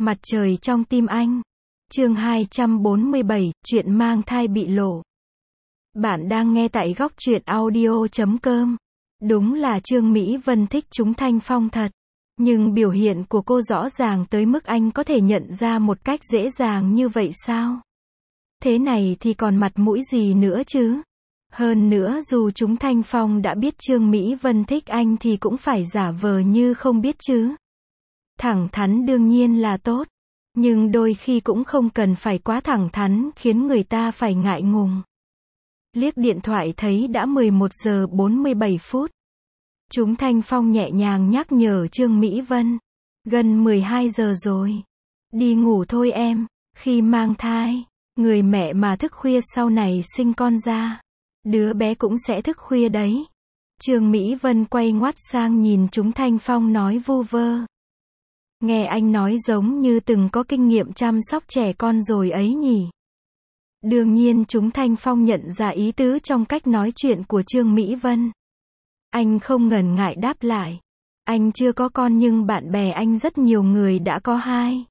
Mặt trời trong tim anh. Chương 247, chuyện mang thai bị lộ. Bạn đang nghe tại góc truyện audio.com. Đúng là Trương Mỹ Vân thích chúng Thanh Phong thật. Nhưng biểu hiện của cô rõ ràng tới mức anh có thể nhận ra một cách dễ dàng như vậy sao? Thế này thì còn mặt mũi gì nữa chứ? Hơn nữa dù chúng Thanh Phong đã biết Trương Mỹ Vân thích anh thì cũng phải giả vờ như không biết chứ. Thẳng thắn đương nhiên là tốt. Nhưng đôi khi cũng không cần phải quá thẳng thắn khiến người ta phải ngại ngùng. Liếc điện thoại thấy đã 11 giờ 47 phút. Chúng Thanh Phong nhẹ nhàng nhắc nhở Trương Mỹ Vân. Gần 12 giờ rồi. Đi ngủ thôi em. Khi mang thai, người mẹ mà thức khuya sau này sinh con ra, đứa bé cũng sẽ thức khuya đấy. Trương Mỹ Vân quay ngoắt sang nhìn chúng Thanh Phong nói vu vơ. Nghe anh nói giống như từng có kinh nghiệm chăm sóc trẻ con rồi ấy nhỉ. Đương nhiên chúng Thanh Phong nhận ra ý tứ trong cách nói chuyện của Trương Mỹ Vân. Anh không ngần ngại đáp lại. Anh chưa có con nhưng bạn bè anh rất nhiều người đã có 2,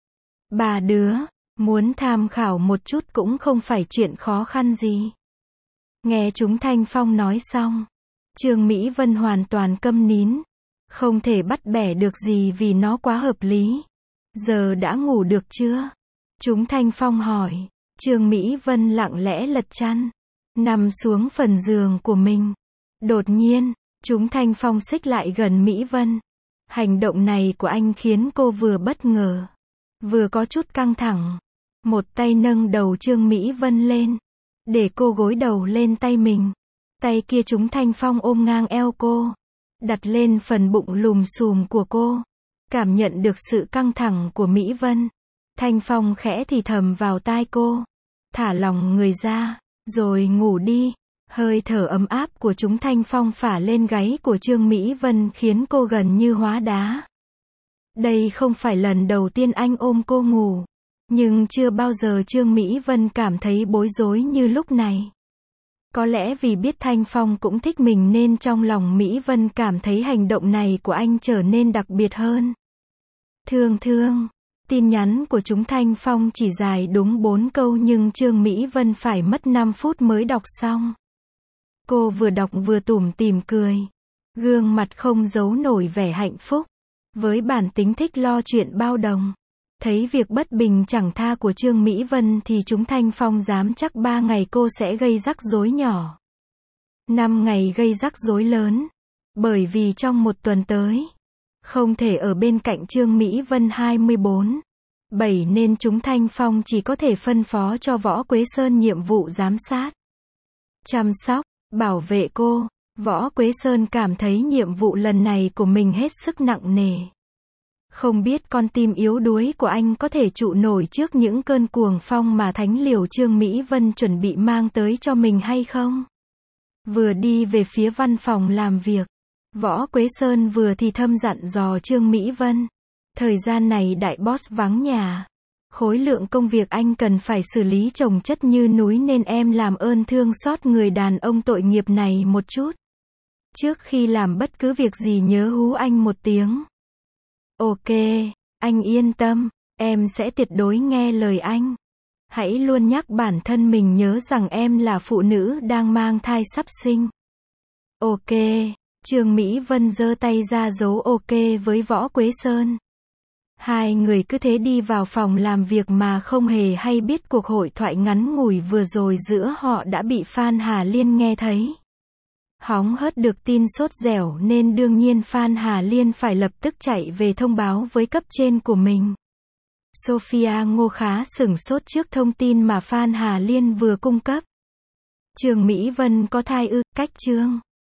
3 đứa. Muốn tham khảo một chút cũng không phải chuyện khó khăn gì. Nghe chúng Thanh Phong nói xong, Trương Mỹ Vân hoàn toàn câm nín. Không thể bắt bẻ được gì vì nó quá hợp lý. Giờ đã ngủ được chưa? Chúng Thanh Phong hỏi. Trương Mỹ Vân lặng lẽ lật chăn, nằm xuống phần giường của mình. Đột nhiên, chúng Thanh Phong xích lại gần Mỹ Vân. Hành động này của anh khiến cô vừa bất ngờ, vừa có chút căng thẳng. Một tay nâng đầu Trương Mỹ Vân lên, để cô gối đầu lên tay mình. Tay kia chúng Thanh Phong ôm ngang eo cô, đặt lên phần bụng lùm xùm của cô. Cảm nhận được sự căng thẳng của Mỹ Vân, Thanh Phong khẽ thì thầm vào tai cô. Thả lỏng người ra, rồi ngủ đi. Hơi thở ấm áp của chúng Thanh Phong phả lên gáy của Trương Mỹ Vân khiến cô gần như hóa đá. Đây không phải lần đầu tiên anh ôm cô ngủ. Nhưng chưa bao giờ Trương Mỹ Vân cảm thấy bối rối như lúc này. Có lẽ vì biết Thanh Phong cũng thích mình nên trong lòng Mỹ Vân cảm thấy hành động này của anh trở nên đặc biệt hơn. Thương. Tin nhắn của chúng Thanh Phong chỉ dài đúng 4 câu nhưng Trương Mỹ Vân phải mất 5 phút mới đọc xong. Cô vừa đọc vừa tủm tỉm cười. Gương mặt không giấu nổi vẻ hạnh phúc. Với bản tính thích lo chuyện bao đồng. Thấy việc bất bình chẳng tha của Trương Mỹ Vân thì chúng Thanh Phong dám chắc 3 ngày cô sẽ gây rắc rối nhỏ. 5 ngày gây rắc rối lớn. Bởi vì trong một tuần tới, không thể ở bên cạnh Trương Mỹ Vân 24/7 nên chúng Thanh Phong chỉ có thể phân phó cho Võ Quế Sơn nhiệm vụ giám sát, chăm sóc, bảo vệ cô. Võ Quế Sơn cảm thấy nhiệm vụ lần này của mình hết sức nặng nề. Không biết con tim yếu đuối của anh có thể trụ nổi trước những cơn cuồng phong mà thánh liều Trương Mỹ Vân chuẩn bị mang tới cho mình hay không? Vừa đi về phía văn phòng làm việc, Võ Quế Sơn vừa thì thầm dặn dò Trương Mỹ Vân. Thời gian này đại boss vắng nhà. Khối lượng công việc anh cần phải xử lý chồng chất như núi nên em làm ơn thương xót người đàn ông tội nghiệp này một chút. Trước khi làm bất cứ việc gì nhớ hú anh một tiếng. Ok, anh yên tâm, em sẽ tuyệt đối nghe lời anh. Hãy luôn nhắc bản thân mình nhớ rằng em là phụ nữ đang mang thai sắp sinh. Ok, Trương Mỹ Vân giơ tay ra dấu ok với Võ Quế Sơn. Hai người cứ thế đi vào phòng làm việc mà không hề hay biết cuộc hội thoại ngắn ngủi vừa rồi giữa họ đã bị Phan Hà Liên nghe thấy. Hóng hớt được tin sốt dẻo nên đương nhiên Phan Hà Liên phải lập tức chạy về thông báo với cấp trên của mình. Sophia Ngô khá sửng sốt trước thông tin mà Phan Hà Liên vừa cung cấp. Trương Mỹ Vân có thai ư? Cách Trương